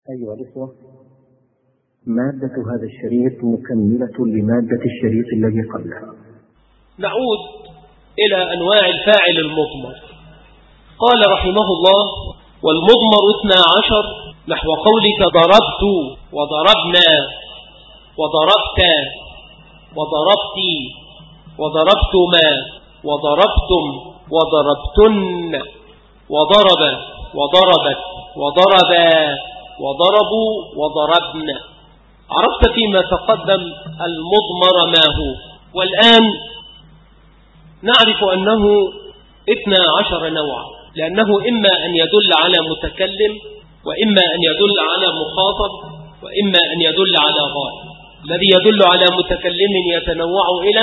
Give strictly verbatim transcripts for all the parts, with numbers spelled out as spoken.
أيها الإخوة، مادة هذا الشريط مكملة لمادة الشريط الذي قبله. نعود إلى أنواع الفاعل المضمر. قال رحمه الله: والمضمر اثنا عشر نحو قولك ضربت وضربنا وضربت وضربتي وضربتما وضربتم وضربتن وضرب وضربت وضربا وضربوا وضربن. عرفت فيما تقدم المضمر ما هو، والآن نعرف أنه اثنا عشر نوعا، لأنه إما أن يدل على متكلم، وإما أن يدل على مخاطب، وإما أن يدل على غائب. الذي يدل على متكلم يتنوع إلى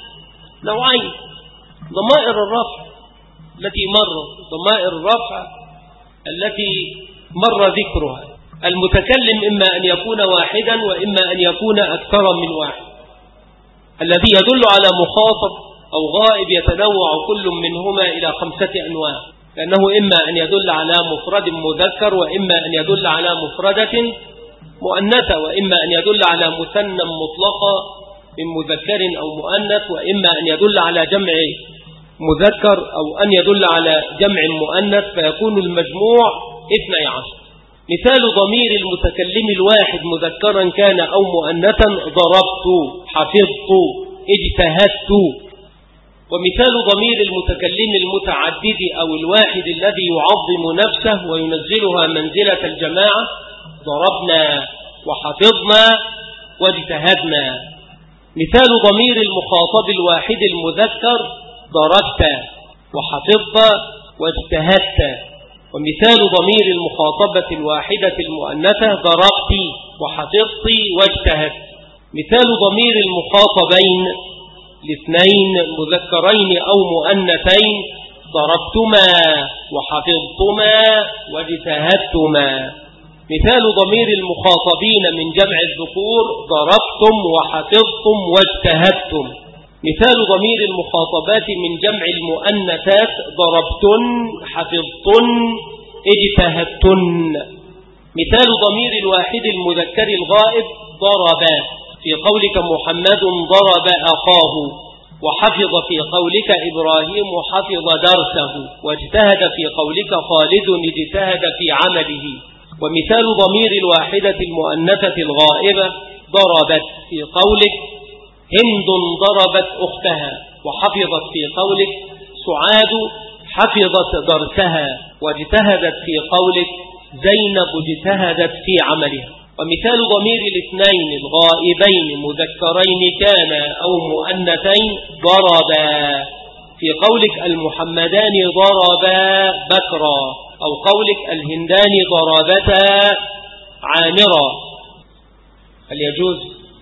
نوعين: ضمائر الرفع التي مر ضمائر الرفع التي مر ذكرها. المتكلم إما أن يكون واحدا وإما أن يكون أكثر من واحد. الذي يدل على مخاطب أو غائب يتنوع كل منهما إلى خمسة أنواع، لأنه إما أن يدل على مفرد مذكر، وإما أن يدل على مفردة مؤنثة، وإما أن يدل على مثنى مطلقة من مذكر أو مؤنث، وإما أن يدل على جمع مذكر أو أن يدل على جمع مؤنث، فيكون المجموع اثني عشر. مثال ضمير المتكلم الواحد مذكرا كان أو مؤنثا: ضربت، حفظت، اجتهدت. ومثال ضمير المتكلم المتعدد أو الواحد الذي يعظم نفسه وينزلها منزلة الجماعة: ضربنا وحفظنا واجتهدنا. مثال ضمير المخاطب الواحد المذكر: ضربت وحفظت واجتهدت. ومثال ضمير المخاطبة الواحدة المؤنثة: ضربت وحفظت واجتهدت. مثال ضمير المخاطبين الاثنين مذكرين أو مؤنثين: ضربتما وحفظتما واجتهدتما. مثال ضمير المخاطبين من جمع الذكور: ضربتم وحفظتم واجتهدتم. مثال ضمير المخاطبات من جمع المؤنثات: ضربتن، حفظتن، اجتهدتن. مثال ضمير الواحد المذكر الغائب: ضرب، في قولك محمد ضرب أخاه، وحفظ في قولك إبراهيم حفظ درسه، واجتهد في قولك خالد اجتهد في عمله. ومثال ضمير الواحدة المؤنثة الغائبة: ضربت، في قولك هند ضربت أختها، وحفظت في قولك سعاد حفظت درسها، واجتهدت في قولك زينب اجتهدت في عملها. ومثال ضمير الاثنين الغائبين مذكرين كان أو مؤنثين: ضربا، في قولك المحمدان ضربا بكرا، أو قولك الهندان ضربتا عامرا. هل يجوز؟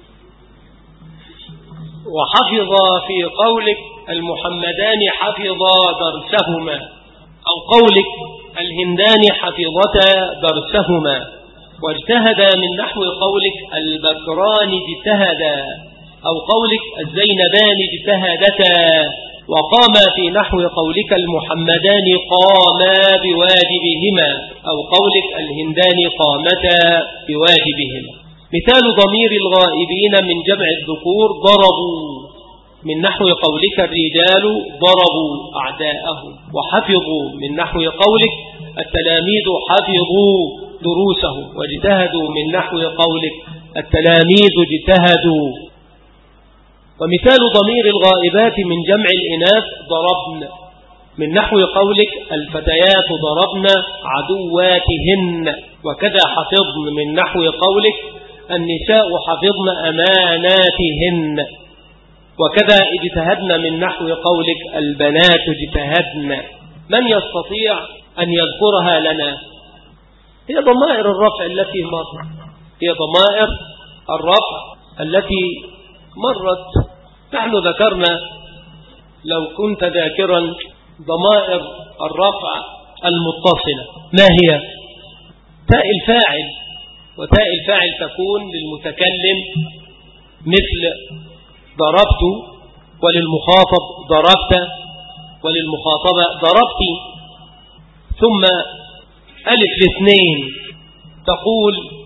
وحفظ في قولك المحمدان حفظا درسهما، أو قولك الهندان حفظتا درسهما. واجتهد من نحو قولك البكران اجتهدا، أو قولك الزينبان اجتهدتا. وقام في نحو قولك المحمدان قاما بواجبهما، أو قولك الهندان قامتا بواجبهما. مثال ضمير الغائبين من جمع الذكور: ضربوا، من نحو قولك الرجال ضربوا أعداءهم. وحفظوا، من نحو قولك التلاميذ حفظوا دروسهم. واجتهدوا، من نحو قولك التلاميذ اجتهدوا. ومثال ضمير الغائبات من جمع الإناث: ضربن، من نحو قولك الفتيات ضربن عدواتهن. وكذا حفظن، من نحو قولك النساء حفظن أماناتهن. وكذا اجتهدن، من نحو قولك البنات اجتهدن. من يستطيع أن يذكرها لنا؟ هي ضمائر الرفع التي مرت، هي ضمائر الرفع التي مرت. نحن ذكرنا، لو كنت ذاكرا، ضمائر الرفع المتصلة. ما هي؟ تاء الفاعل، وتاء الفاعل تكون للمتكلم مثل ضربت، وللمخاطب ضربت، وللمخاطبة ضربتي. ثم ألف الاثنين تقول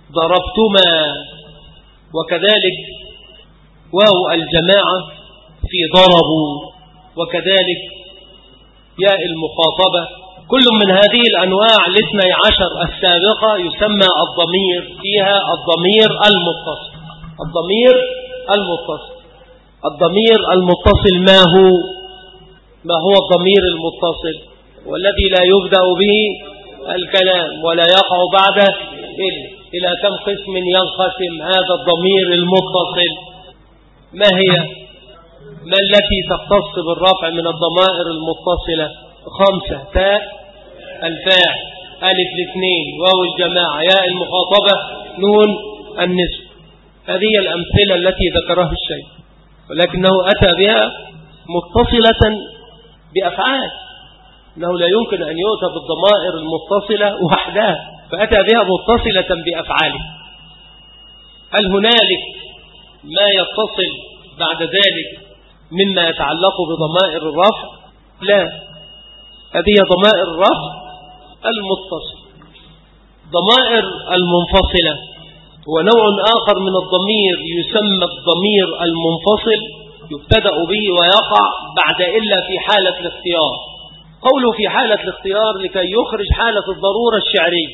ضربتما، وكذلك واو الجماعة في ضربوا، وكذلك ياء المخاطبة. كل من هذه الأنواع الاثني عشر السابقة يسمى الضمير فيها الضمير المتصل. الضمير المتصل الضمير المتصل ما هو ما هو الضمير المتصل؟ والذي لا يبدأ به الكلام ولا يقع بعده إلا. إلى كم قسم ينقسم هذا الضمير المتصل؟ ما هي؟ ما التي تختص بالرفع من الضمائر المتصلة؟ خمسة: تاء الفاعل، ألف الاثنين، واو الجماعة، ياء المخاطبة، نون النسب. هذه الأمثلة التي ذكرها الشيخ، ولكنه أتى بها متصلة بأفعال، أنه لا يمكن أن يؤتى بالضمائر المتصلة وحدها، فأتى بها متصلة بأفعاله. هل هنالك ما يتصل بعد ذلك مما يتعلق بضمائر الرفع؟ لا، هذه ضمائر الرفع المتصل. ضمائر المنفصلة هو نوع آخر من الضمير يسمى الضمير المنفصل، يبتدأ به ويقع بعد إلا في حالة الاختيار. قوله في حالة الاختيار لكي يخرج حالة الضرورة الشعرية.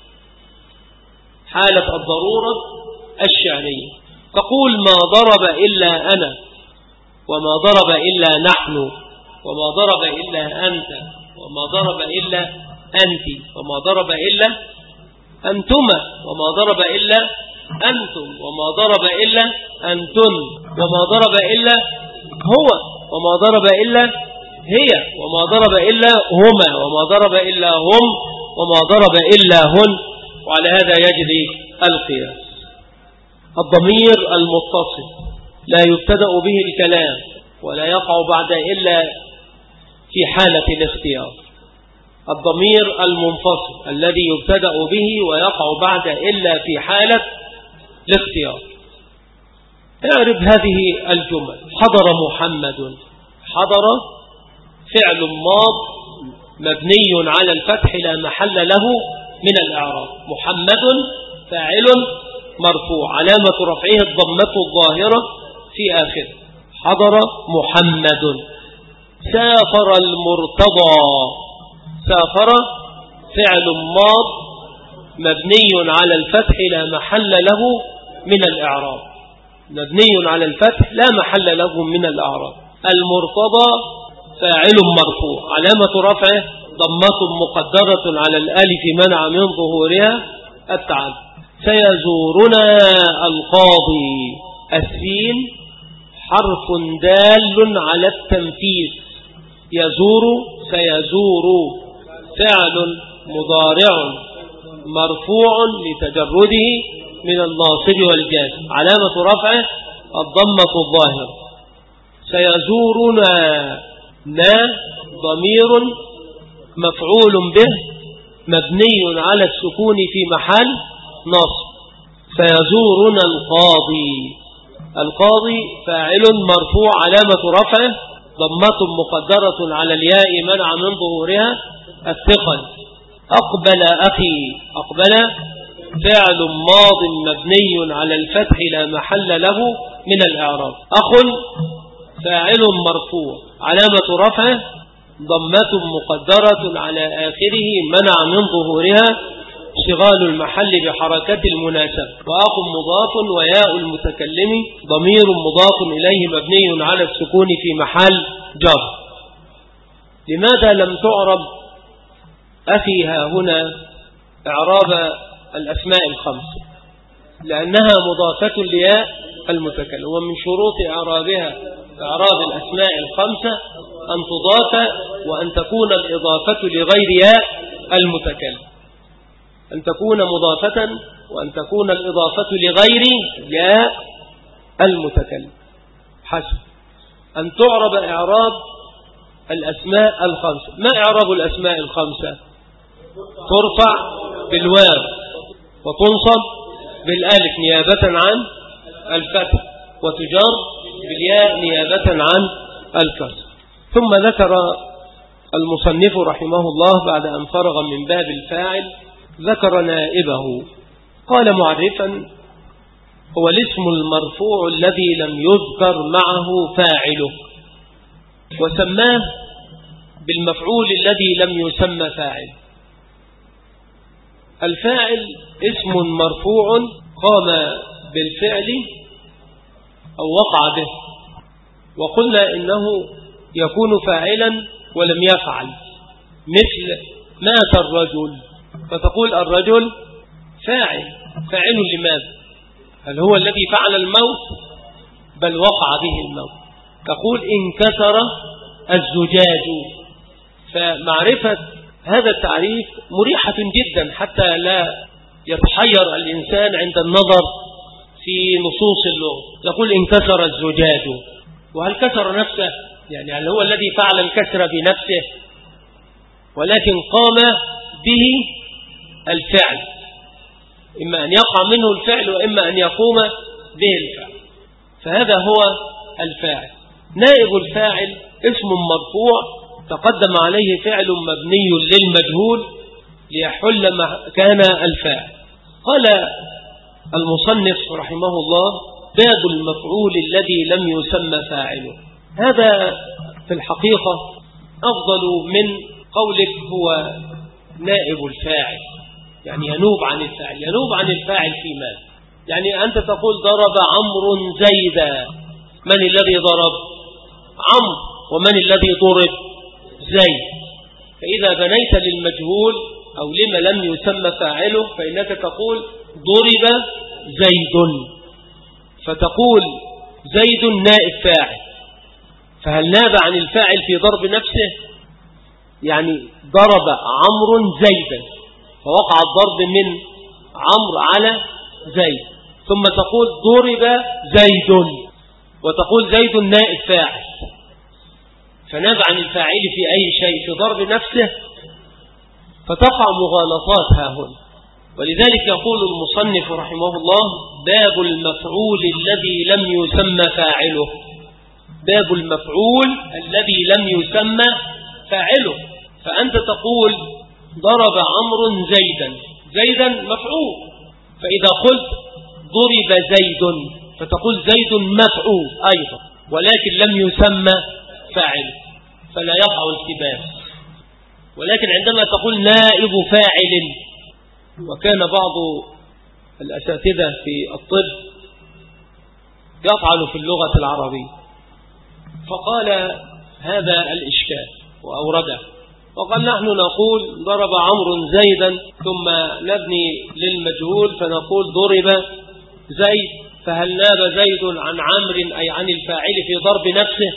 حالة الضرورة الشعرية تقول: ما ضرب إلا أنا، وما ضرب إلا نحن، وما ضرب إلا أنت، وما ضرب إلا أنت، وما ضرب إلا أنتما، وما ضرب إلا أنتم، وما ضرب إلا أنتن، وما ضرب إلا هو، وما ضرب إلا هي، وما ضرب إلا هما، وما ضرب إلا هم، وما ضرب إلا هن. وعلى هذا يجري القياس. الضمير المتصل لا يبتدأ به الكلام ولا يقع بعد إلا في حالة الاختيار. الضمير المنفصل الذي يبتدأ به ويقع بعد إلا في حالة الاختيار. اعرف هذه الجمل: حضر محمد. حضر فعل ماض مبني على الفتح لا محل له من الإعراب. محمد فاعل مرفوع، علامة رفعه الضمة الظاهرة في آخره. حضر محمد. سافر المرتضى. سافر فعل ماض مبني على الفتح لا محل له من الإعراب. مبني على الفتح لا محل له من الإعراب. المرتضى فاعل مرفوع، علامة رفعه ضمة مقدرة على الألف منع من ظهورها التعب. سيزورنا القاضي. السين حرف دال على التنفيذ. يزور سيزور فعل مضارع مرفوع لتجرده من الناصب والجازم، علامة رفعه الضمة الظاهرة. سيزورنا نا ضمير مفعول به مبني على السكون في محل نصب. سيزورنا القاضي. القاضي فاعل مرفوع، علامة رفعه ضمة مقدرة على الياء منع من ظهورها الثقل. أقبل أخي. أقبل فعل ماض مبني على الفتح لا محل له من الإعراب. أخ فاعل مرفوع، علامة رفعه ضمة مقدرة على آخره منع من ظهورها اشتغال المحل بحركة المناسبة. وأخ مضاف، وياء المتكلم ضمير مضاف إليه مبني على السكون في محل جر. لماذا لم تعرب أخي ها هنا إعراب الأسماء الخمسة؟ لأنها مضافة لياء المتكلم، ومن شروط إعرابها إعراب الأسماء الخمسة أن تضاف وأن تكون الإضافة لغير ياء المتكلم، أن تكون مضافة وأن تكون الإضافة لغير ياء المتكلم. حسب أن تعرب إعراب الأسماء الخمسة. ما إعراب الأسماء الخمسة؟ ترفع بالواو وتنصب بالالف نيابة عن الفتح، وتجر بالياء نيابة عن الكسر. ثم ذكر المصنف رحمه الله بعد أن فرغ من باب الفاعل ذكر نائبه. قال معرفا: هو الاسم المرفوع الذي لم يذكر معه فاعله، وسماه بالمفعول الذي لم يسمى فاعل. الفاعل اسم مرفوع قام بالفعل أو وقع به، وقلنا إنه يكون فاعلا ولم يفعل، مثل مات الرجل، فتقول الرجل فاعل. فاعل لماذا؟ هل هو الذي فعل الموت؟ بل وقع به الموت. تقول انكسر الزجاج. فمعرفة هذا التعريف مريحة جدا حتى لا يتحير الإنسان عند النظر في نصوص اللغة. يقول انكسر الزجاج، وهل كسر نفسه؟ يعني هل هو الذي فعل الكسر بنفسه؟ ولكن قام به الفعل، إما أن يقع منه الفعل وإما أن يقوم به الفعل، فهذا هو الفاعل. نائب الفاعل اسم مرفوع تقدم عليه فعل مبني للمجهول ليحل مكان الفاعل. قال المصنف رحمه الله: باب المفعول الذي لم يسمى فاعله. هذا في الحقيقة أفضل من قولك هو نائب الفاعل، يعني ينوب عن الفاعل. ينوب عن الفاعل في ماذا؟ يعني أنت تقول ضرب عمرو زيدا، من الذي ضرب؟ عمرو. ومن الذي ضرب؟ زيد. فإذا بنيت للمجهول أو لما لم يسمى فاعله فإنك تقول ضرب زيد، فتقول زيد نائب فاعل. فهل ناب عن الفاعل في ضرب نفسه؟ يعني ضرب عمرو زيدا، فوقع الضرب من عمرو على زيد، ثم تقول ضرب زيد وتقول زيد نائب فاعل، فناب عن الفاعل في أي شيء في ضرب نفسه، فتقع مغالطات ها هنا. ولذلك يقول المصنف رحمه الله: باب المفعول الذي لم يسمى فاعله. باب المفعول الذي لم يسمى فاعله. فأنت تقول ضرب عمرو زيدا، زيدا مفعول، فإذا قلت ضرب زيد فتقول زيد مفعول أيضا، ولكن لم يسمى فاعل، فلا يقع التباس. ولكن عندما تقول نائب فاعل، وكان بعض الأساتذة في الطب يطعن في اللغة العربية، فقال هذا الإشكال وأورده، وقال نحن نقول ضرب عمرو زيدا ثم نبني للمجهول فنقول ضرب زيد، فهل ناب زيد عن عمرو أي عن الفاعل في ضرب نفسه؟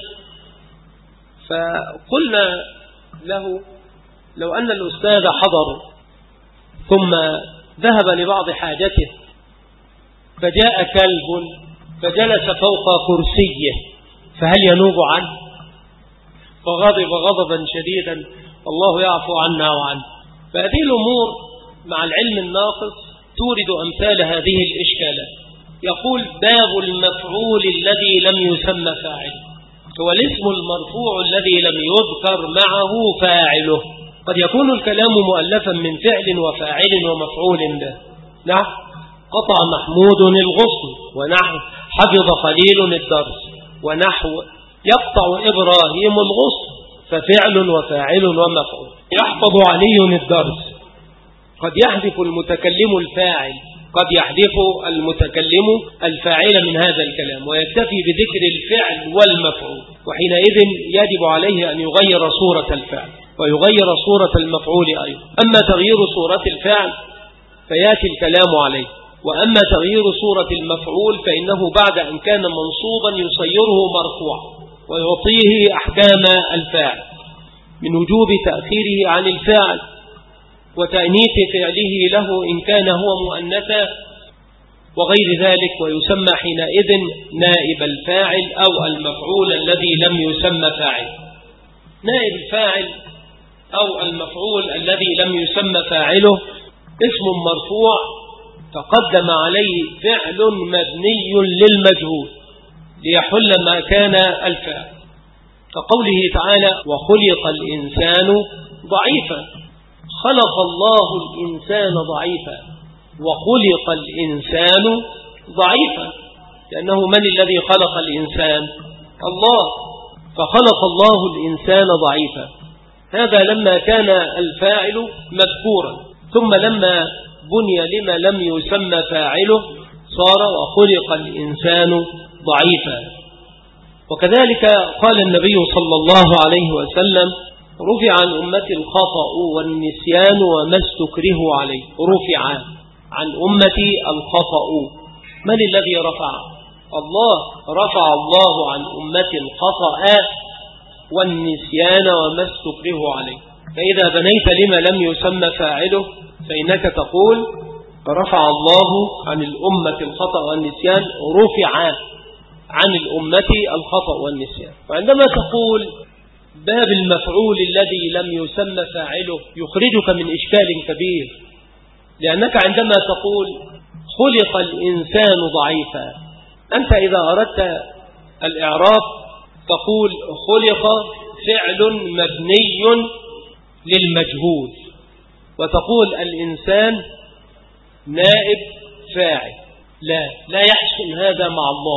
فقلنا له لو أن الأستاذ حضر ثم ذهب لبعض حاجته فجاء كلب فجلس فوق كرسيه فهل ينوب عنه؟ فغضب غضبا شديدا، الله يعفو عنا وعنه. فهذه الأمور مع العلم الناقص تورد أمثال هذه الإشكالات. يقول باب المفعول الذي لم يسمى فاعله، هو الاسم المرفوع الذي لم يذكر معه فاعله. قد يكون الكلام مؤلفا من فعل وفاعل ومفعول به، نحو قطع محمود الغصن، ونحو حفظ خليل الدرس، ونحو يقطع إبراهيم الغصن، ففعل وفاعل ومفعول. يحفظ علي الدرس، قد يحذف المتكلم الفاعل، قد يحذف المتكلم الفاعل من هذا الكلام ويكتفي بذكر الفعل والمفعول، وحينئذ يجب عليه أن يغير صورة الفعل ويغير صورة المفعول أيضا. أما تغيير صورة الفعل فيأتي الكلام عليه، وأما تغيير صورة المفعول فإنه بعد أن كان منصوبا يصيره مرفوع ويعطيه أحكام الفاعل من وجوب تأخيره عن الفاعل وتأنيث فعله له إن كان هو مؤنثا وغير ذلك، ويسمى حينئذ نائب الفاعل أو المفعول الذي لم يسمى فاعل. نائب الفاعل أو المفعول الذي لم يسمى فاعله اسم مرفوع تقدم عليه فعل مبني للمجهول ليحل ما كان الفاعل، كقوله تعالى وخلق الإنسان ضعيفا، خلق الله الإنسان ضعيفا. وخلق الإنسان ضعيفا، لأنه من الذي خلق الإنسان؟ الله، فخلق الله الإنسان ضعيفا. هذا لما كان الفاعل مذكورا، ثم لما بني لما لم يسمى فاعله صار وخلق الإنسان ضعيفا. وكذلك قال النبي صلى الله عليه وسلم: رفع عن أمة الخطأ والنسيان وما استكرهوا عليه. رفع عن أمتي الخطأ. من الذي رفع؟ الله. رفع الله عن أمة الخطأ والنسيان وما استكرهوا عليه. فإذا بنيت لما لم يسمى فاعله فإنك تقول: رفع الله عن الأمة الخطأ والنسيان، رفع عن الأمة الخطأ والنسيان. وعندما تقول باب المفعول الذي لم يسمى فاعله يخرجك من إشكال كبير، لأنك عندما تقول خلق الإنسان ضعيفا، أنت إذا أردت الإعراب تقول خلق فعل مبني للمجهول، وتقول الإنسان نائب فاعل. لا لا يحسن هذا مع الله،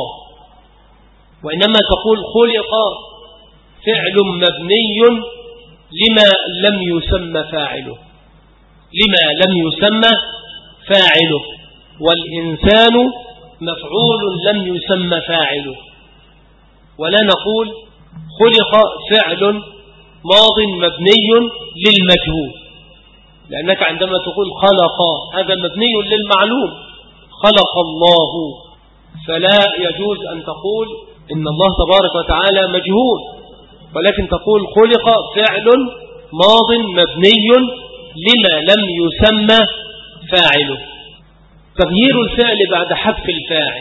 وإنما تقول خلق فعل مبني لما لم يسمى فاعله، لما لم يسمى فاعله، والإنسان مفعول لم يسمى فاعله. ولا نقول خلق فعل ماض مبني للمجهول، لأنك عندما تقول خلق هذا مبني للمعلوم، خلق الله، فلا يجوز أن تقول إن الله تبارك وتعالى مجهول، ولكن تقول خلق فعل ماض مبني لما لم يسمى فاعله. تغيير الفعل بعد حذف الفاعل: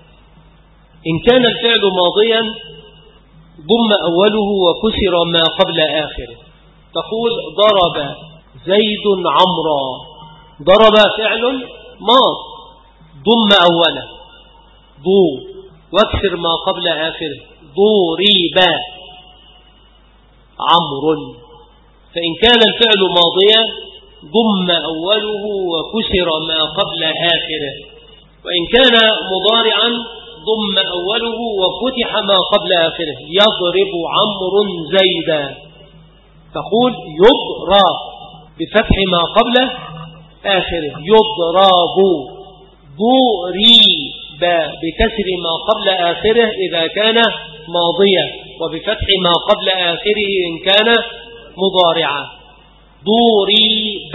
إن كان الفعل ماضيا ضم أوله وكسر ما قبل آخره. تقول ضرب زيد عمرا. ضرب فعل ماض ضم أوله ضو واكسر ما قبل آخره ضرب عمر. فإن كان الفعل ماضيا ضم أوله وكسر ما قبل آخره، وإن كان مضارعا ضم أوله وفتح ما قبل آخره. يضرب عمر زيدا. تقول يضرب بفتح ما قبل آخره يضرب. ضرب بكسر ما قبل آخره إذا كان ماضيا، وبفتح ما قبل آخره إن كان مضارعا. ضرب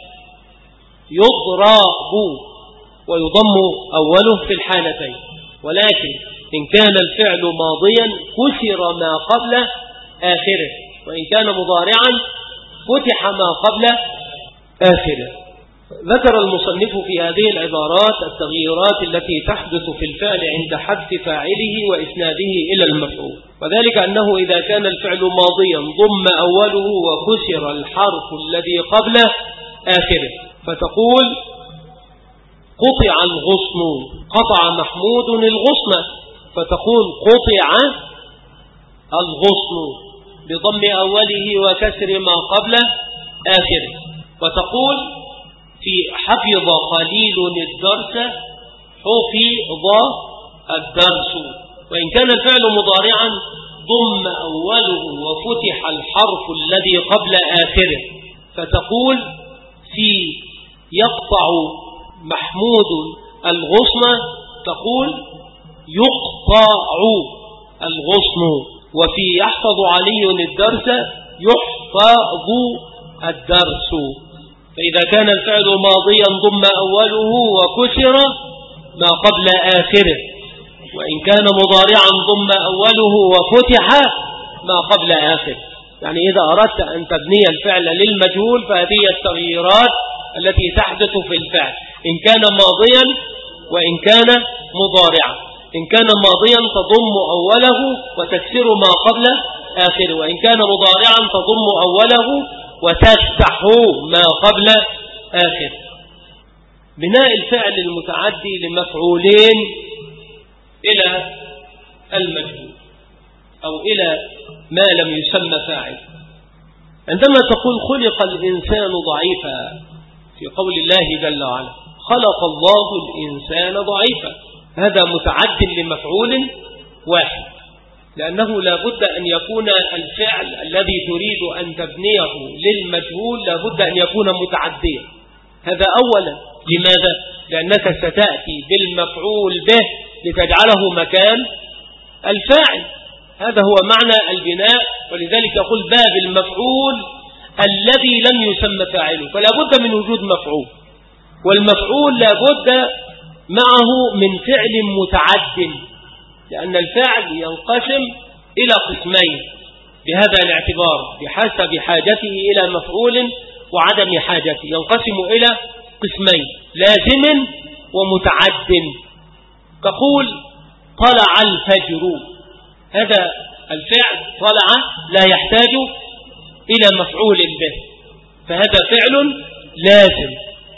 يضرب ويضم أوله في الحالتين. ولكن إن كان الفعل ماضيا كسر ما قبل آخره، وإن كان مضارعا فتح ما قبل آخره. ذكر المصنف في هذه العبارات التغييرات التي تحدث في الفعل عند حذف فاعله وإسناده إلى المفعول، وذلك أنه إذا كان الفعل ماضيا ضم أوله وكسر الحرف الذي قبل آخره، فتقول قطع الغصن. قطع محمود الغصن، فتقول قطع الغصن بضم أوله وكسر ما قبل آخره. وتقول في حفظ خليل الدرس حفظ الدرس. وإن كان الفعل مضارعا ضم أوله وفتح الحرف الذي قبل آخره، فتقول في يقطع محمود الغصن تقول يقطع الغصن. وفي يحفظ علي الدرس يحفظ الدرس. فإذا كان الفعل ماضيا ضم أوله وكسر ما قبل آخره، وإن كان مضارعا ضم أوله وفتح ما قبل آخره. يعني إذا أردت أن تبني الفعل للمجهول فهذه التغييرات التي تحدث في الفعل إن كان ماضيا وإن كان مضارعا. إن كان ماضيا تضم أوله وتكسر ما قبل آخره، وإن كان مضارعا تضم أوله وتفتح ما قبل آخره. بناء الفعل المتعدي لمفعولين إلى المجهول أو إلى ما لم يسمى فاعل. عندما تقول خلق الإنسان ضعيفا في قول الله جل وعلا خلق الله الإنسان ضعيفا، هذا متعد لمفعول واحد، لأنه لا بد أن يكون الفعل الذي تريد أن تبنيه للمجهول لا بد أن يكون متعديا. هذا أولا. لماذا؟ لأنك ستأتي بالمفعول به لتجعله مكان الفاعل، هذا هو معنى البناء. ولذلك يقول باب المفعول الذي لم يسمى فاعله، فلا بد من وجود مفعول، والمفعول لا بد معه من فعل متعد، لأن الفعل ينقسم إلى قسمين بهذا الاعتبار بحسب حاجته إلى مفعول وعدم حاجته، ينقسم إلى قسمين لازم ومتعد. تقول طلع الفجر، هذا الفعل طلع لا يحتاج إلى مفعول به، فهذا فعل لازم،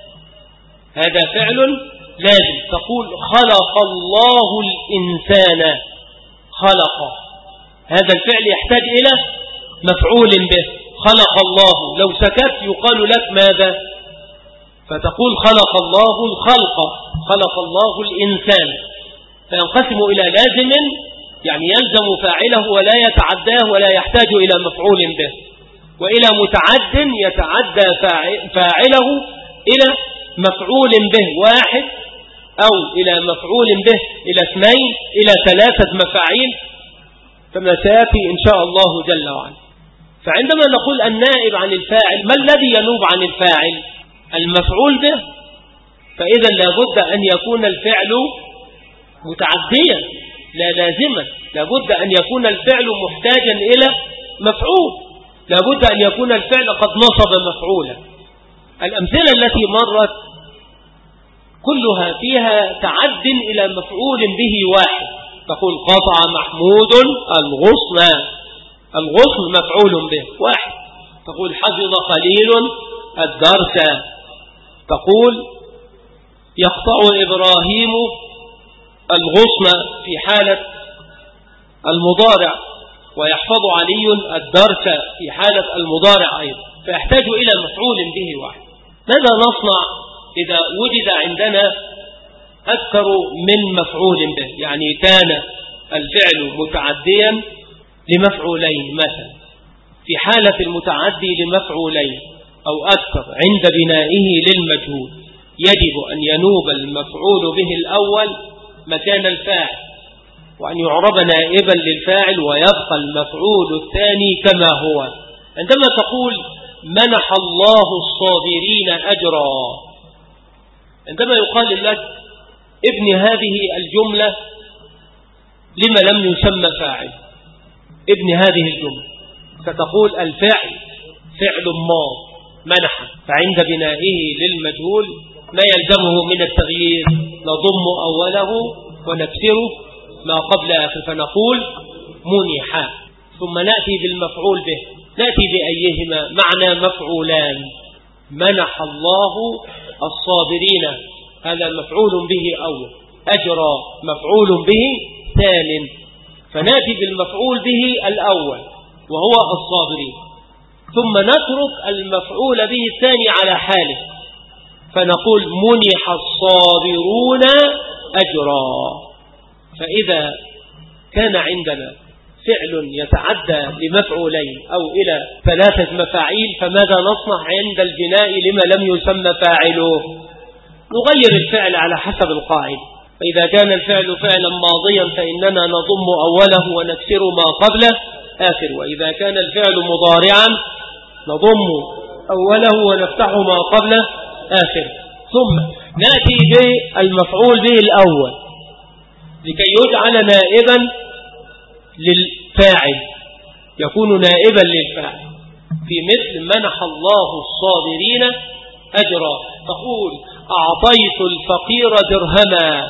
هذا فعل لازم. تقول خلق الله الإنسان، خلق، هذا الفعل يحتاج إلى مفعول به، خلق الله. لو سكت يقال لك ماذا؟ فتقول خلق الله الخلق، خلق الله الإنسان، فينقسم إلى لازم يعني يلزم فاعله ولا يتعداه ولا يحتاج إلى مفعول به، وإلى متعد يتعدى فاعله إلى مفعول به واحد أو إلى مفعول به إلى اثنين إلى ثلاثة مفاعيل، كما سيأتي إن شاء الله جل وعلا. فعندما نقول النائب عن الفاعل، ما الذي ينوب عن الفاعل؟ المفعول به، فإذا لابد أن يكون الفعل متعديا لا لازما، لابد أن يكون الفعل محتاجا إلى مفعول، لابد أن يكون الفعل قد نصب مفعولا. الأمثلة التي مرت كلها فيها تعد إلى مفعول به واحد. تقول قطع محمود الغصن، الغصن مفعول به واحد. تقول حفظ خليل الدرس. تقول يقطع إبراهيم الغصن في حالة المضارع، ويحفظ علي الدرس في حالة المضارع أيضا، فيحتاج إلى مفعول به واحد. ماذا نصنع إذا وجد عندنا أكثر من مفعول به؟ يعني كان الفعل متعديا لمفعولين مثلا، في حالة المتعدي لمفعولين أو أكثر عند بنائه للمجهول يجب أن ينوب المفعول به الأول مكان الفاعل، وأن يعرب نائبا للفاعل، ويبقى المفعول الثاني كما هو. عندما تقول منح الله الصابرين أجرا، عندما يقال لك ابن هذه الجملة لما لم يسمى فاعل، ابن هذه الجملة، فتقول الفعل فعل ماض منح، فعند بنائه للمجهول ما يلزمه من التغيير نضم أوله ونكسره ما قبل آخر، فنقول منح، ثم نأتي بالمفعول به، نأتي بأيهما؟ معنى مفعولان، منح الله الصابرين هذا مفعول به أول، أجرى مفعول به ثان، فنأتي بالمفعول به الأول وهو الصابرين، ثم نترك المفعول به الثاني على حاله، فنقول منح الصابرون أجرا. فإذا كان عندنا فعل يتعدى لمفعولين أو إلى ثلاثة مفاعيل، فماذا نصنع عند البناء لما لم يسمى فاعله؟ نغير الفعل على حسب القاعدة. فإذا كان الفعل فعلا ماضيا فإننا نضم أوله ونكسر ما قبله آخر، وإذا كان الفعل مضارعا نضم أوله ونفتح ما قبله آخر، ثم نأتي بالمفعول به الأول لكي يجعل نائبا للفاعل، يكون نائبا للفاعل في مثل منح الله الصابرين أجرا. تقول أعطيت الفقير درهما،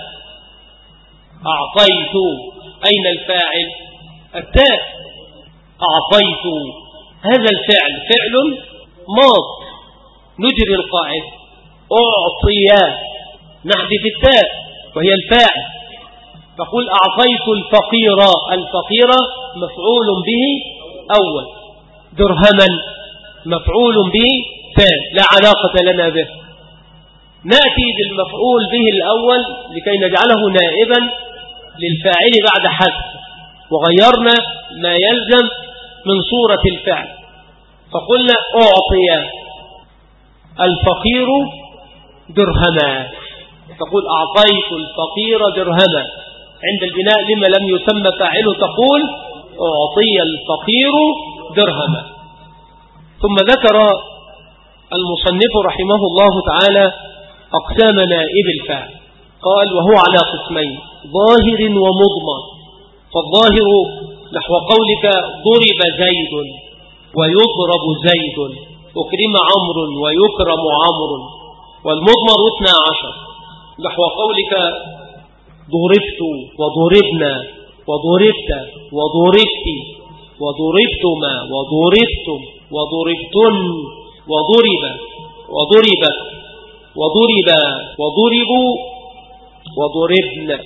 أعطيت، أين الفاعل؟ التاء، أعطيت، هذا الفعل فعل ماض، نجري القاعدة أعطي، نحذف التاء وهي الفاعل، تقول أعطيت الفقير، الفقير مفعول به أول، درهما مفعول به ثاني، لا علاقة لنا به، نأتي بالمفعول به الأول لكي نجعله نائبا للفاعل بعد حذف، وغيرنا ما يلزم من صورة الفعل، فقلنا أعطي الفقير درهما، تقول أعطيت الفقير درهما. عند البناء لما لم يسمى فاعله تقول أعطي الفقير درهما. ثم ذكر المصنف رحمه الله تعالى أقسام نائب الفاعل، قال وهو على قسمين: ظاهر ومضمر. فالظاهر نحو قولك ضرب زيد ويضرب زيد، أكرم عمرو ويكرم عمرو. والمضمر اثنا عشر نحو قولك ضربت وضربنا وضربت وضربت وضربتما وضربتم وضربتن وضرب وضربت وضرب وضربوا وضربن.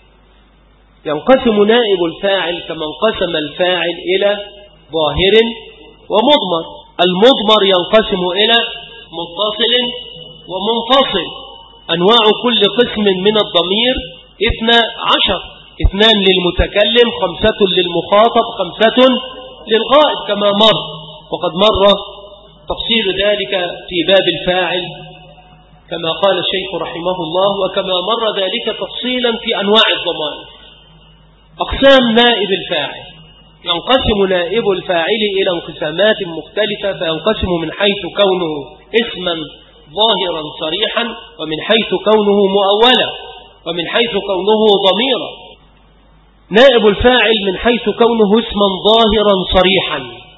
ينقسم نائب الفاعل كما انقسم الفاعل إلى ظاهر ومضمر. المضمر ينقسم إلى متصل ومنفصل. أنواع كل قسم من الضمير اثنا عشر: اثنان للمتكلم، خمسة للمخاطب، خمسة للغائب كما مر، وقد مر تفصيل ذلك في باب الفاعل كما قال الشيخ رحمه الله، وكما مر ذلك تفصيلا في أنواع الضمائر. أقسام نائب الفاعل: ينقسم نائب الفاعل إلى انقسامات مختلفة، فينقسم من حيث كونه اسما ظاهرا صريحا، ومن حيث كونه مؤولا، ومن حيث كونه ضميرا. نائب الفاعل من حيث كونه اسما ظاهرا صريحا: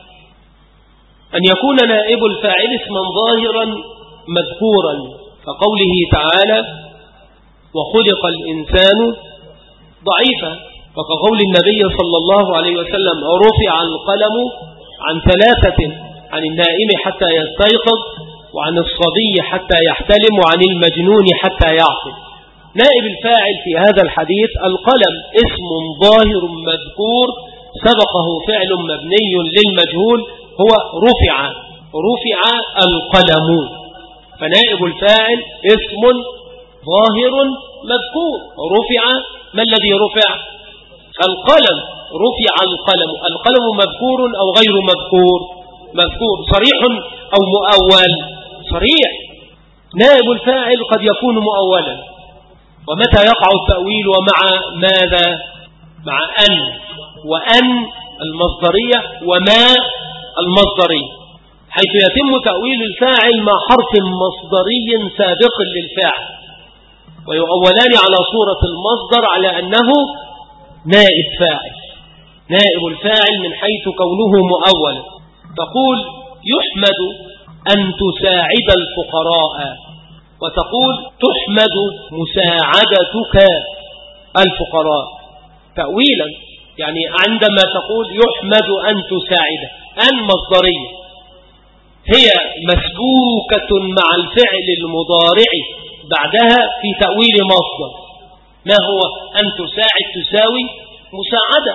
أن يكون نائب الفاعل اسما ظاهرا مذكورا، كقوله تعالى وخلق الإنسان ضعيفا، وكقول النبي صلى الله عليه وسلم رفع القلم عن ثلاثة: عن النائم حتى يستيقظ، وعن الصبي حتى يحتلم، وعن المجنون حتى يعقل. نائب الفاعل في هذا الحديث القلم، اسم ظاهر مذكور سبقه فعل مبني للمجهول هو رفع، رفع القلم. فنائب الفاعل اسم ظاهر مذكور رفع. ما الذي رفع؟ القلم. رفع القلم. القلم مذكور أو غير مذكور؟ مذكور. صريح أو مؤول؟ صريح. نائب الفاعل قد يكون مؤولا. ومتى يقع التأويل؟ ومع ماذا؟ مع أن، وأن المصدرية، وما المصدرية، حيث يتم تأويل الفاعل مع حرف مصدري سابق للفاعل، ويؤولان على صورة المصدر على أنه نائب فاعل. نائب الفاعل من حيث كونه مؤول، تقول يحمد أن تساعد الفقراء، وتقول تحمد مساعدتك الفقراء. تأويلا، يعني عندما تقول يحمد أن تساعد، أن مصدرية هي مسبوكة مع الفعل المضارع بعدها في تأويل مصدر. ما هو؟ أن تساعد تساوي مساعدة،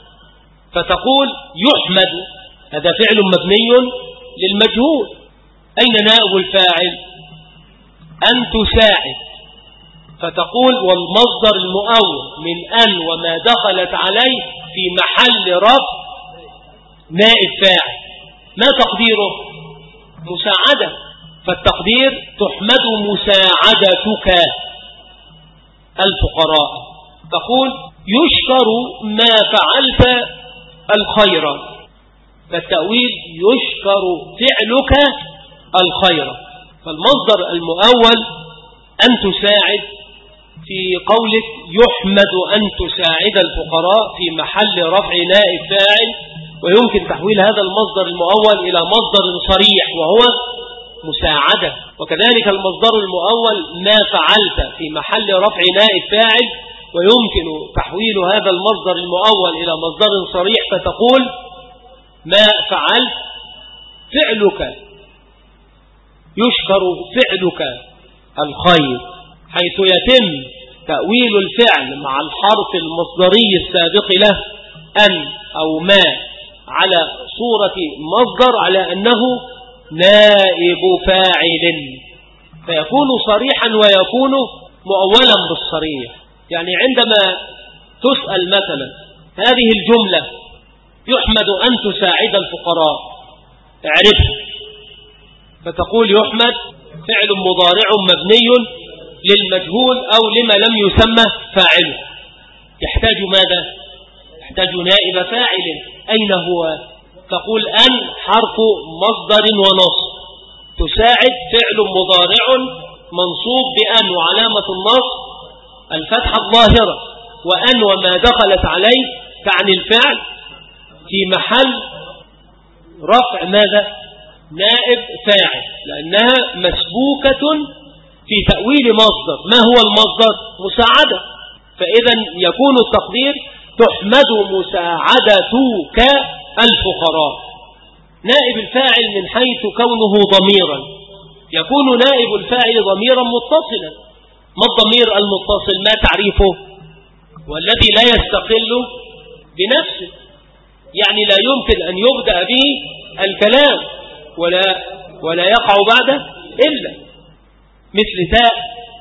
فتقول يحمد، هذا فعل مبني للمجهول. أين نائب الفاعل؟ أن تساعد، فتقول والمصدر المؤول من أن وما دخلت عليه في محل رفع نائب فاعل. ما تقديره؟ مساعدة، فالتقدير تحمد مساعدتك الفقراء. تقول يشكر ما فعلت الخير، فالتأويل يشكر فعلك الخير. فالمصدر المؤول أن تساعد، في قولك يحمد أن تساعد الفقراء في محل رفع نائب فاعل، ويمكن تحويل هذا المصدر المؤول إلى مصدر صريح وهو مساعدة. وكذلك المصدر المؤول ما فعلت في محل رفع نائب فاعل، ويمكن تحويل هذا المصدر المؤول إلى مصدر صريح، فتقول ما فعلت فعلك، يشكر فعلك الخير، حيث يتم تأويل الفعل مع الحرف المصدري السابق له أن أو ما على صورة مصدر، على أنه نائب فاعل. فيكون صريحا ويكون مؤولا بالصريح. يعني عندما تسأل مثلا هذه الجملة يحمد أن تساعد الفقراء، اعرفها، فتقول يحمد فعل مضارع مبني للمجهول أو لما لم يسمى فاعله، يحتاج ماذا؟ يحتاج نائب فاعل. أين هو؟ تقول أن حرف مصدر ونصب، تساعد فعل مضارع منصوب بأن وعلامة النصب الفتحة الظاهرة، وأن وما دخلت عليه تعني الفعل في محل رفع ماذا؟ نائب فاعل، لأنها مسبوكة في تأويل مصدر. ما هو المصدر؟ مساعدة. فإذا يكون التقدير تحمد مساعدتك الفقراء. نائب الفاعل من حيث كونه ضميرا يكون نائب الفاعل ضميرا متصلا. ما الضمير المتصل؟ ما تعريفه؟ والذي لا يستقل بنفسه، يعني لا يمكن أن يبدأ به الكلام ولا ولا يقع بعده إلا مثل تاء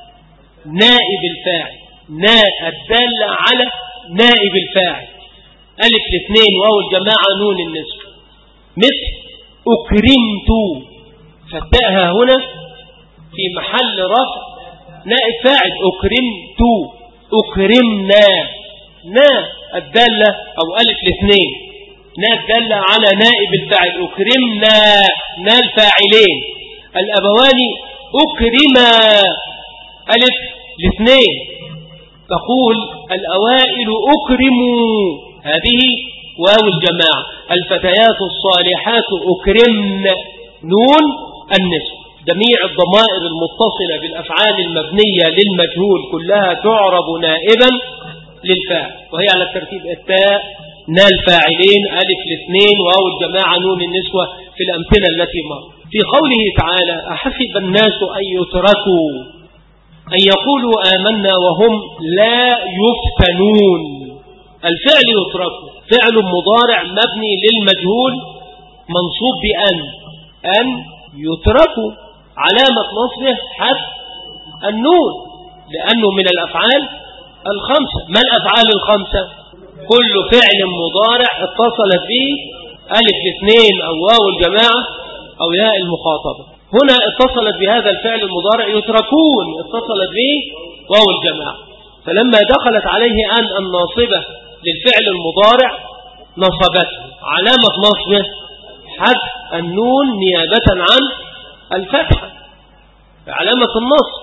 نائب الفاعل، ناء الدالة على نائب الفاعل، ألف الاثنين واو الجماعة نون النسب. مثل أكرمت، فتاءها هنا في محل رفع نائب فاعل. أكرمت، أكرمنا، نا الدالة أو ألف الاثنين، نا الدالة على نائب الفاعل. أكرمنا، نا الفاعلين الأبوان. أكرما، ألف الاثنين، تقول الأوائل أكرموا، هذه واو الجماعة. الفتيات الصالحات أكرمن، نون النسب. جميع الضمائر المتصلة بالأفعال المبنية للمجهول كلها تعرب نائبا للفاعل، وهي على الترتيب التاء نا الفاعلين ألف الاثنين واو الجماعة نون النسوة في الأمثلة التي مر. في قوله تعالى أحسب الناس أن يتركوا أن يقولوا آمنا وهم لا يفتنون. الفعل يترك فعل مضارع مبني للمجهول منصوب بأن، أن يتركوا، علامة نصبه حذف النون لأنه من الأفعال الخمسة. ما الأفعال الخمسة؟ كل فعل مضارع اتصلت به ألف الاثنين أو واو الجماعة أو ياء المخاطبة. هنا اتصلت بهذا الفعل المضارع يتركون، اتصلت به واو الجماعة، فلما دخلت عليه أن الناصبة للفعل المضارع نصبته، علامة نصبه حذف النون نيابة عن الفتحة علامة النصب.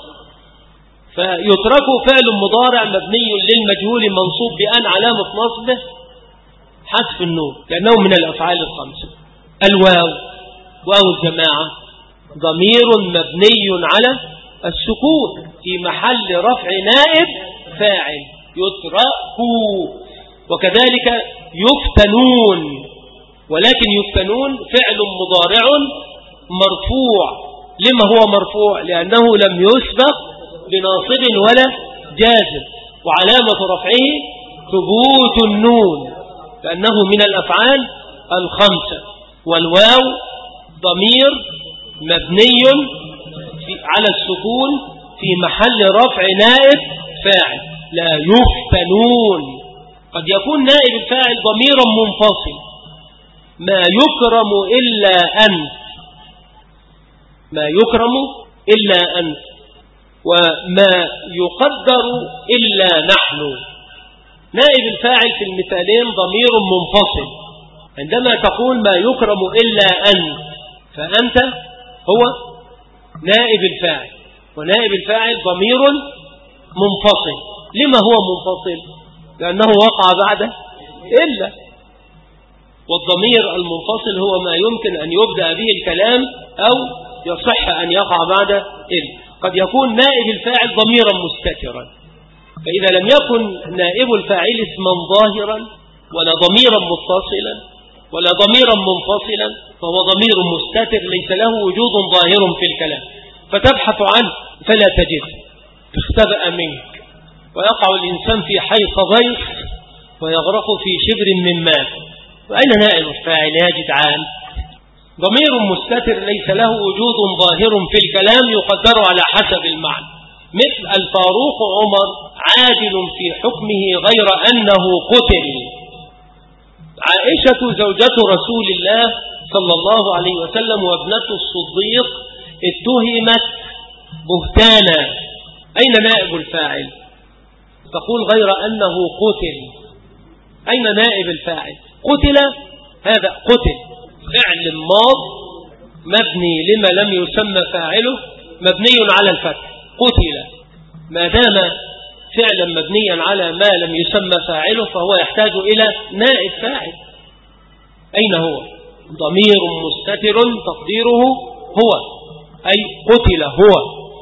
فيترك فعل مضارع مبني للمجهول منصوب بأن علامة نصبه حذف النون لأنه من الأفعال الخمسة. الواو، واو الجماعة، ضمير مبني على السكون في محل رفع نائب فاعل يتركوا. وكذلك يفتنون، ولكن يفتنون فعل مضارع مرفوع. لما هو مرفوع؟ لأنه لم يسبق بناصب ولا جازم، وعلامة رفعه ثبوت النون لأنه من الأفعال الخمسة. والواو ضمير مبني على السكون في محل رفع نائب فاعل لا يفتنون. قد يكون نائب الفاعل ضميرا منفصل، ما يكرم إلا أنت، ما يكرم إلا أنت، وما يقدر إلا نحن. نائب الفاعل في المثالين ضمير منفصل. عندما تقول ما يكرم إلا أنت فأنت هو نائب الفاعل، ونائب الفاعل ضمير منفصل. لما هو منفصل؟ لأنه وقع بعده إلا، والضمير المنفصل هو ما يمكن أن يبدأ به الكلام أو يصح أن يقع بعده إلا. قد يكون نائب الفاعل ضميرا مستترا، فإذا لم يكن نائب الفاعل اسما ظاهرا ولا ضميرا متصلا ولا ضميرا منفصلا فهو ضمير مستتر ليس له وجود ظاهر في الكلام، فتبحث عنه فلا تجد، تختبأ منك، ويقع الإنسان في حيص ضيق ويغرق في شبر من ماء. وأين نائب الفاعل يا جدعان؟ ضمير مستتر ليس له وجود ظاهر في الكلام يقدر على حسب المعنى، مثل الفاروق عمر عادل في حكمه غير أنه قتل. عائشة زوجة رسول الله صلى الله عليه وسلم وابنة الصديق اتهمت بهتانا، أين نائب الفاعل؟ تقول غير أنه قتل، أين نائب الفاعل؟ قتل، هذا قتل فعل ماض مبني لما لم يسمى فاعله مبني على الفتح، قتل ما دام فعلا مبنيا على ما لم يسمى فاعله فهو يحتاج إلى نائب فاعل. أين هو؟ ضمير مستتر تقديره هو، أي قتل هو.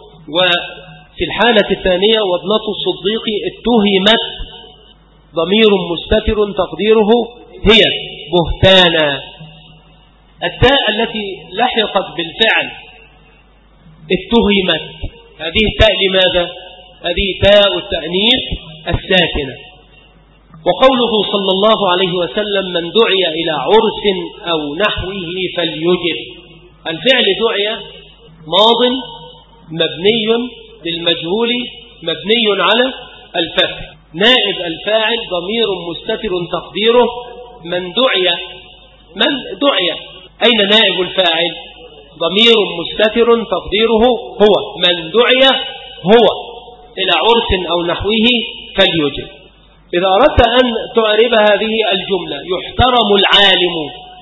وفي الحالة الثانية وابنة الصديق اتهمت، ضمير مستتر تقديره هي بهتانا. التاء التي لحقت بالفعل اتهمت، هذه التاء لماذا؟ هذه تاء التأنيث الساكنة. وقوله صلى الله عليه وسلم من دعي إلى عرس أو نحوه فليجب، الفعل دعي ماض مبني بالمجهول مبني على الفتح، نائب الفاعل ضمير مستتر تقديره من دعي. من دعي، أين نائب الفاعل؟ ضمير مستتر تقديره هو، من دعي هو إلى عرس أو نحوه فليجب. إذا أردت أن تعرب هذه الجملة يحترم العالم،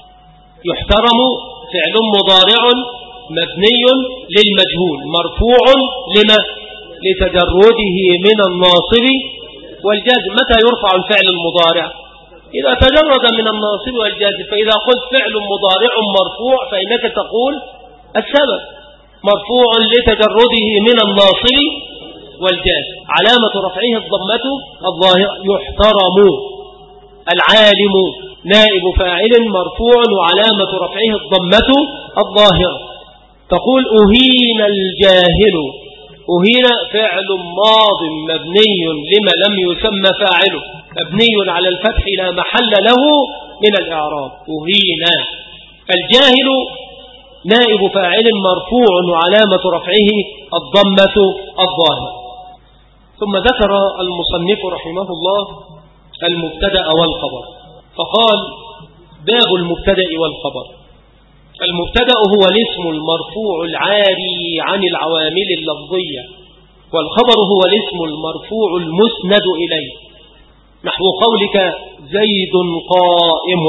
يحترم فعل مضارع مبني للمجهول مرفوع لما؟ لتجرده من الناصب والجازم. متى يرفع الفعل المضارع؟ إذا تجرد من الناصب والجازم. فإذا قلت فعل مضارع مرفوع فإنك تقول السبب مرفوع لتجرده من الناصب والجازم، علامة رفعه الضمة الظاهرة. يحترم العالم نائب فاعل مرفوع وعلامة رفعه الضمة الظاهرة. تقول أهين الجاهل، أهين فعل ماض مبني لما لم يسمى فاعله مبني على الفتح لا محل له من الإعراب. أهين الجاهل نائب فاعل مرفوع وعلامة رفعه الضمة الظاهرة. ثم ذكر المصنف رحمه الله المبتدأ والخبر، فقال باب المبتدأ والخبر. المبتدأ هو الاسم المرفوع العاري عن العوامل اللفظية، والخبر هو الاسم المرفوع المسند إليه، نحو قولك زيد قائم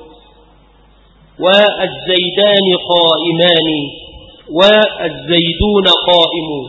والزيدان قائمان والزيدون قائمون.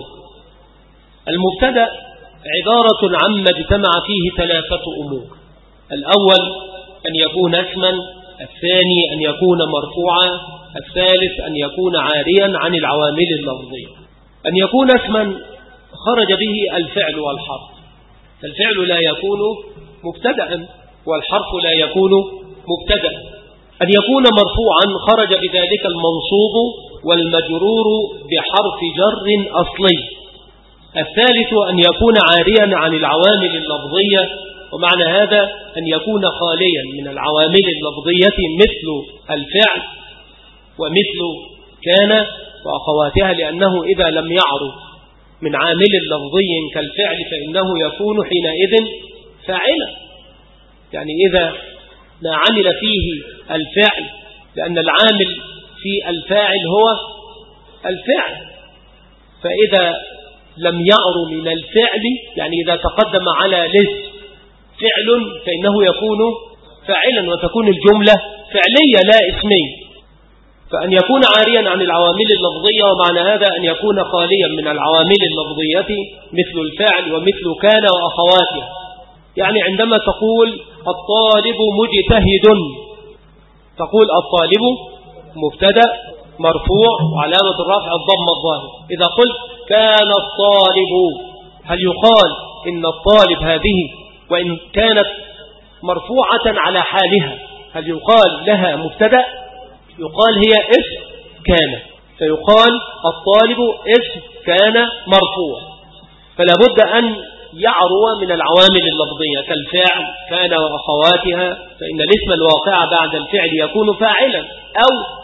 المبتدأ عبارة عما اجتمع فيه ثلاثة أمور: الأول أن يكون اسما، الثاني أن يكون مرفوعا، الثالث أن يكون عاريا عن العوامل اللفظية. أن يكون اسما خرج به الفعل والحرف، الفعل لا يكون مبتدأ والحرف لا يكون مبتدأ. أن يكون مرفوعا خرج بذلك المنصوب والمجرور بحرف جر أصلي. الثالث أن يكون عاريا عن العوامل اللفظية، ومعنى هذا أن يكون خاليا من العوامل اللفظية مثل الفعل ومثل كان وأخواتها، لأنه إذا لم يعرض من عامل لفظي كالفعل فإنه يكون حينئذ فاعلا. يعني إذا ما عمل فيه الفعل، لأن العامل في الفاعل هو الفعل، فإذا لم يعر من الفعل يعني إذا تقدم على الاسم فعل فإنه يكون فاعلا وتكون الجملة فعلية لا اسمية. فأن يكون عاريا عن العوامل اللفظية ومعنى هذا أن يكون خاليا من العوامل اللفظية مثل الفعل ومثل كان وأخواتها. يعني عندما تقول الطالب مجتهد، تقول الطالب مبتدأ مرفوع وعلامة الرفع الضم الظاهر. إذا قلت كان الطالب، هل يقال إن الطالب هذه وإن كانت مرفوعة على حالها هل يقال لها مبتدأ؟ يقال هي اسم كان، فيقال الطالب اسم كان مرفوع. فلا بد أن يعرو من العوامل اللفظية كالفعل كان وأخواتها، فإن الاسم الواقع بعد الفعل يكون فاعلا أو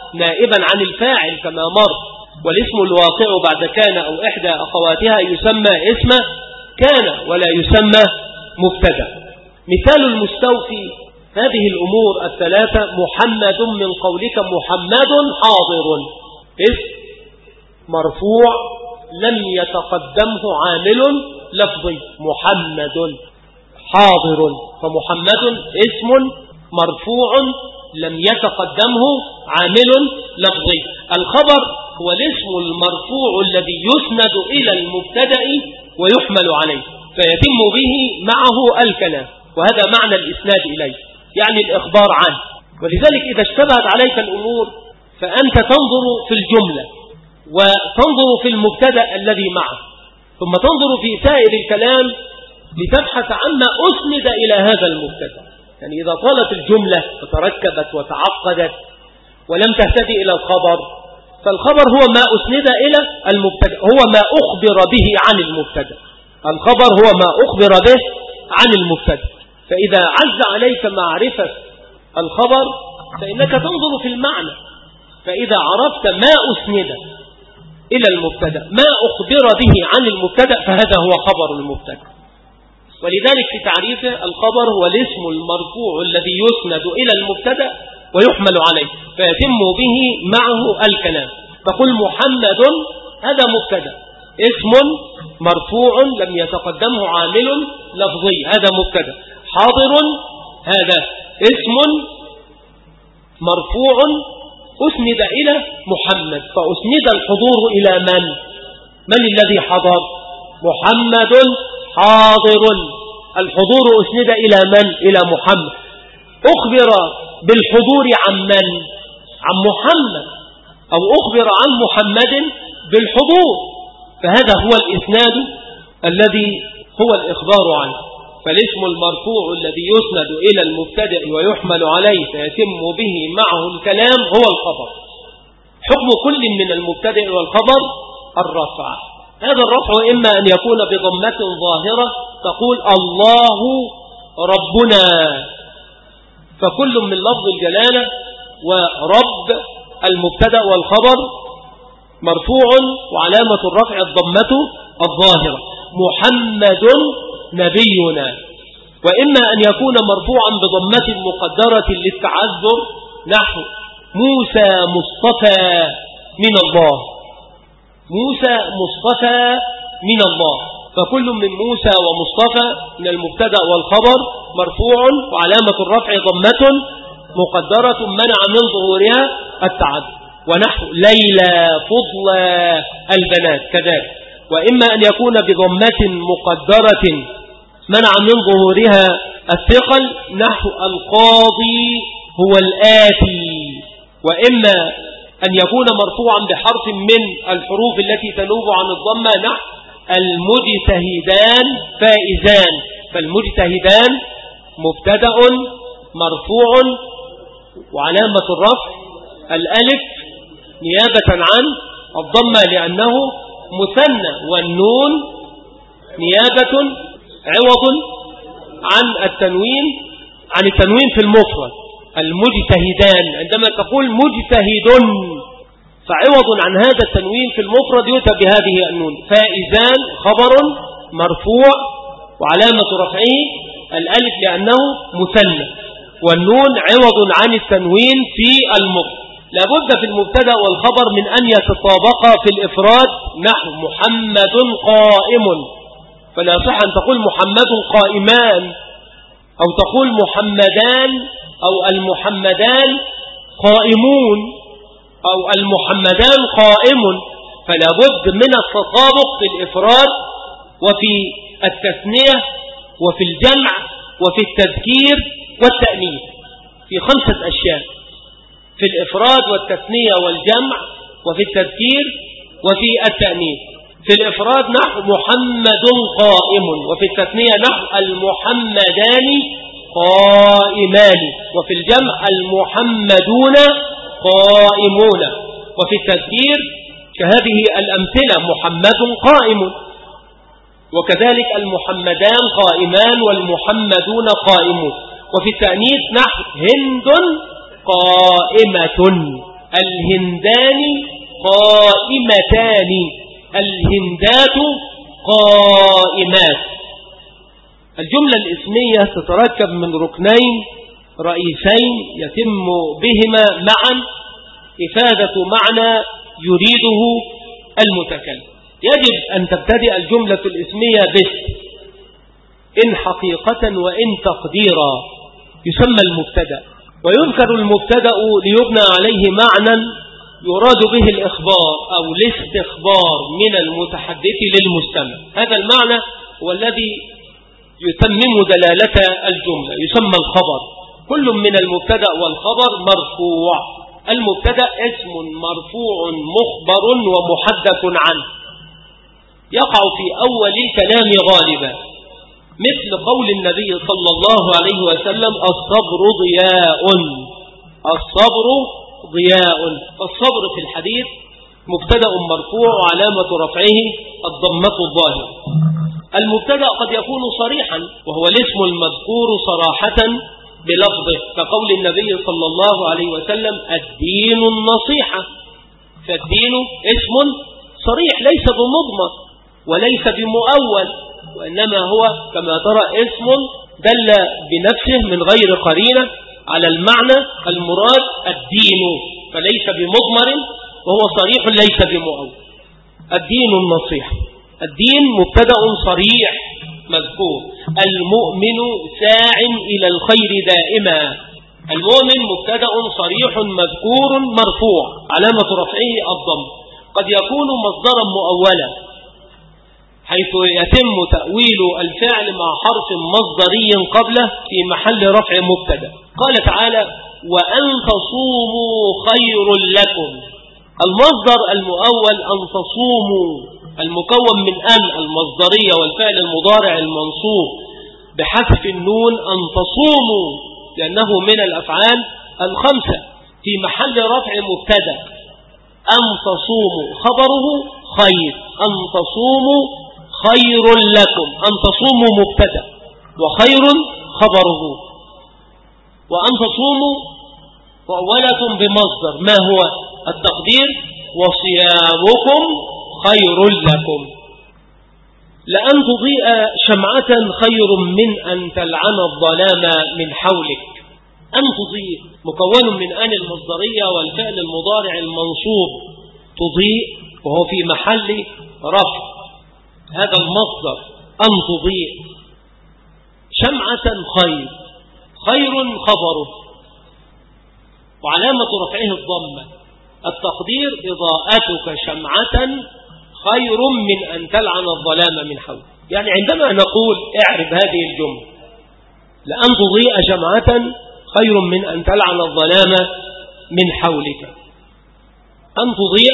نائبا عن الفاعل كما مر. والاسم الواقع بعد كان أو إحدى أخواتها يسمى اسم كان ولا يسمى مبتدا. مثال المستوفي هذه الأمور الثلاثة محمد من قولك محمد حاضر، اسم مرفوع لم يتقدمه عامل لفظي، محمد حاضر، فمحمد اسم مرفوع لم يتقدمه عامل لفظي. الخبر هو الاسم المرفوع الذي يسند إلى المبتدأ ويحمل عليه فيتم به معه الكلام، وهذا معنى الإسناد إليه، يعني الإخبار عنه. ولذلك إذا اشتبهت عليك الأمور فأنت تنظر في الجملة وتنظر في المبتدأ الذي معه، ثم تنظر في سائر الكلام لتبحث عما أسند إلى هذا المبتدأ. يعني إذا طالت الجملة وتركبت وتعقدت ولم تهتدي إلى الخبر، فالخبر هو ما أسند إلى المبتدأ، هو ما أخبر به عن المبتدأ. الخبر هو ما أخبر به عن المبتدأ. فإذا عز عليك معرفة الخبر فإنك تنظر في المعنى، فإذا عرفت ما أسند إلى المبتدأ ما أخبر به عن المبتدأ فهذا هو خبر المبتدأ. ولذلك في تعريفه الخبر هو الاسم المرفوع الذي يسند إلى المبتدأ ويحمل عليه فيتم به معه الكلام. تقول محمد هذا مبتدأ، اسم مرفوع لم يتقدمه عامل لفظي، هذا مبتدأ. حاضر هذا اسم مرفوع أسند إلى محمد، فأسند الحضور إلى من؟ من الذي حضر؟ محمد حاضر، الحضور أسند إلى من؟ إلى محمد. أخبر بالحضور عن من؟ عن محمد، أو أخبر عن محمد بالحضور، فهذا هو الإسناد الذي هو الإخبار عنه. فالاسم المرفوع الذي يسند إلى المبتدأ ويحمل عليه فيتم به معه الكلام هو الخبر. حكم كل من المبتدأ والخبر الرفع. هذا الرفع إما أن يكون بضمة ظاهرة تقول الله ربنا، فكل من لفظ الجلالة ورب المبتدأ والخبر مرفوع وعلامة الرفع الضمة الظاهرة. محمد نبينا. وإما أن يكون مرفوعا بضمة مقدرة للتعذر نحو موسى مصطفى من الله، موسى مصطفى من الله، فكل من موسى ومصطفى من المبتدأ والخبر مرفوع وعلامة الرفع ضمة مقدرة منع من ظهورها التعذر. ونحو ليلى فضلى البنات كذلك. وإما أن يكون بضمة مقدرة منع من ظهورها الثقل نحو القاضي هو الآتي. وإما أن يكون مرفوعا بحرف من الحروف التي تنوب عن الضمة نحو المجتهدان فائزان، فالمجتهدان مبتدأ مرفوع وعلامة الرفع الألف نيابة عن الضمة لأنه مثنى، والنون نيابة عوض عن التنوين عن التنوين في المفرد. المجتهدان عندما تقول مجتهد فعوض عن هذا التنوين في المفرد يؤتى بهذه النون. فائزان خبر مرفوع وعلامة رفعه الألف لأنه مثنى، والنون عوض عن التنوين في المفرد. لابد في المبتدأ والخبر من أن يتطابقا في الإفراد نحو محمد قائم، فلا يصح أن تقول محمد قائمان أو تقول محمدان أو المحمدان قائمون أو المحمدان قائم، فلا بد من التطابق في الإفراد وفي التثنية وفي الجمع وفي التذكير والتأنيث، في خمسة أشياء: في الإفراد والتثنية والجمع وفي التذكير وفي التأنيث. في الإفراد نحو محمد قائم، وفي التثنية نحو المحمدان قائمان، وفي الجمع المحمدون قائمون، وفي التذكير كهذه الأمثلة محمد قائم، وكذلك المحمدان قائمان والمحمدون قائمون. وفي التأنيث نحو هند قائمة، الهندان قائمتان، الهندات قائمات. الجملة الاسمية تتركب من ركنين رئيسين يتم بهما معا إفادة معنى يريده المتكلم. يجب أن تبتدئ الجملة الاسمية باسم إن حقيقة وإن تقديرا، يسمى المبتدأ، ويذكر المبتدأ ليبنى عليه معنى يراد به الإخبار أو الاستخبار من المتحدث للمستمع. هذا المعنى هو الذي يتمم دلالة الجملة، يسمى الخبر. كل من المبتدأ والخبر مرفوع. المبتدأ اسم مرفوع مخبر ومحدث عنه، يقع في أول الكلام غالبا، مثل قول النبي صلى الله عليه وسلم الصبر ضياء، الصبر ضياء. الصبر في الحديث مبتدأ مرفوع وعلامة رفعه الضمة الظاهرة. المبتدأ قد يكون صريحا وهو الاسم المذكور صراحة بلفظه، كقول النبي صلى الله عليه وسلم الدين النصيحة، فالدين اسم صريح ليس بمضمر وليس بمؤول، وإنما هو كما ترى اسم دل بنفسه من غير قرينة على المعنى المراد الدين، فليس بمضمر وهو صريح ليس بمؤول. الدين النصيحة، الدين مبتدأ صريح مذكور. المؤمن ساع إلى الخير دائما، المؤمن مبتدأ صريح مذكور مرفوع علامة رفعه الضم. قد يكون مصدرا مؤولا حيث يتم تأويل الفعل مع حرف مصدري قبله في محل رفع مبتدأ. قال تعالى وأن تصوموا خير لكم. المصدر المؤول أن تصوموا المكون من أن المصدرية والفعل المضارع المنصوب بحذف النون أن تصوموا لأنه من الأفعال الخمسة في محل رفع مبتدأ. أن تصوموا خبره خير، أن تصوموا خير لكم، أن تصوموا مبتدأ وخير خبره. وأن تصوموا مؤولة بمصدر ما هو التقدير وصيامكم خير لكم. لأن تضيء شمعة خير من أن تلعن الظلام من حولك. أن تضيء مكون من أن المصدرية والفعل المضارع المنصوب تضيء وهو في محل رفع هذا المصدر أن تضيء. شمعة خير، خير خبره وعلامة رفعه الضمة. التقدير إضاءتك شمعة خير من أن تلعن الظلام من حولك. يعني عندما نقول اعرب هذه الجملة لأن تضيء شمعة خير من أن تلعن الظلام من حولك. أن تضيء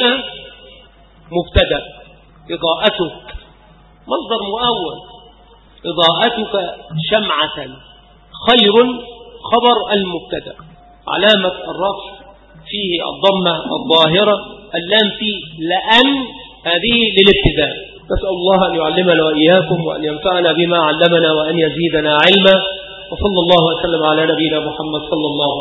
مبتدأ، إضاءتك مصدر مؤول، إضاءتك شمعة خير خبر المبتدأ، علامة الرفع فيه الضمة الظاهرة، اللام فيه لأن هذه للابتداء. نسأل الله أن يعلمنا وإياكم وأن ينفعنا بما علمنا وأن يزيدنا علما، وصلى الله وسلم على نبينا محمد صلى الله عليه وسلم.